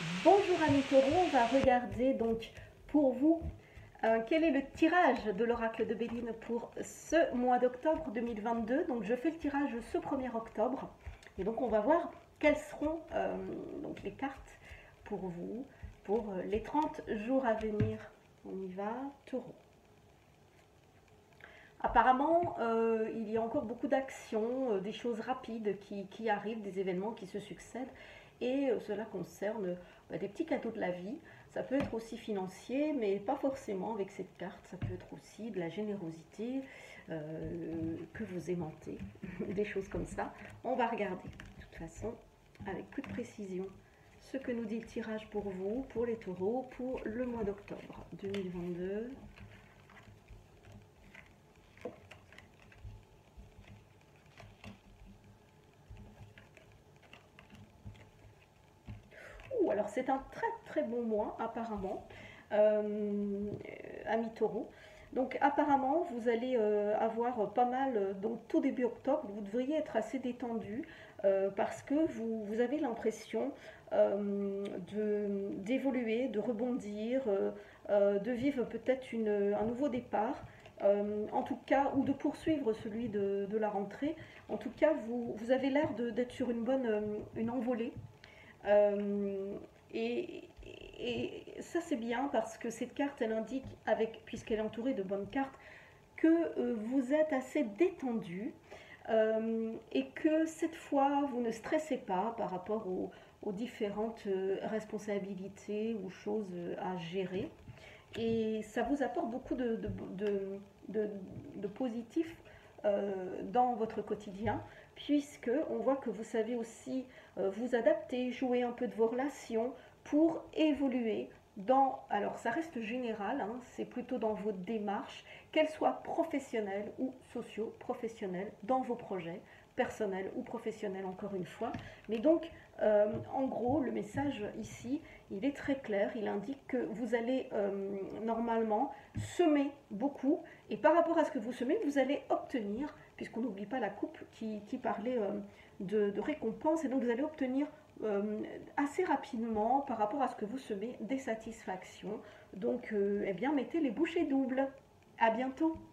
Bonjour amis taureaux, on va regarder donc pour vous quel est le tirage de l'oracle de Béline pour ce mois d'octobre 2022. Donc je fais le tirage ce 1er octobre et donc on va voir quelles seront donc les cartes pour vous pour les 30 jours à venir. On y va, taureau. Apparemment, il y a encore beaucoup d'actions, des choses rapides qui arrivent, des événements qui se succèdent, et cela concerne des petits cadeaux de la vie. Ça peut être aussi financier, mais pas forcément avec cette carte. Ça peut être aussi de la générosité que vous aimantez, des choses comme ça. On va regarder, de toute façon, avec plus de précision, ce que nous dit le tirage pour vous, pour les taureaux, pour le mois d'octobre 2022. Alors c'est un très très bon mois apparemment, ami taureau. Donc apparemment vous allez avoir pas mal, donc tout début octobre, vous devriez être assez détendu parce que vous avez l'impression d'évoluer, de rebondir, de vivre peut-être un nouveau départ. En tout cas, ou de poursuivre celui de la rentrée. En tout cas, vous avez l'air d'être sur une envolée. Euh, et, et ça c'est bien parce que cette carte elle indique, puisqu'elle est entourée de bonnes cartes, que vous êtes assez détendu et que cette fois vous ne stressez pas par rapport aux différentes responsabilités ou choses à gérer. Et ça vous apporte beaucoup de positif dans votre quotidien, puisque on voit que vous savez aussi vous adapter, jouer un peu de vos relations pour évoluer alors ça reste général, hein, c'est plutôt dans vos démarches, qu'elles soient professionnelles ou socio-professionnelles, dans vos projets, personnels ou professionnels encore une fois. Mais donc, en gros, le message ici, il est très clair, il indique que vous allez normalement semer beaucoup, et par rapport à ce que vous semez, vous allez obtenir, puisqu'on n'oublie pas la coupe qui parlait de récompense, et donc vous allez obtenir assez rapidement, par rapport à ce que vous semez, des satisfactions. Donc, eh bien, mettez les bouchées doubles. À bientôt.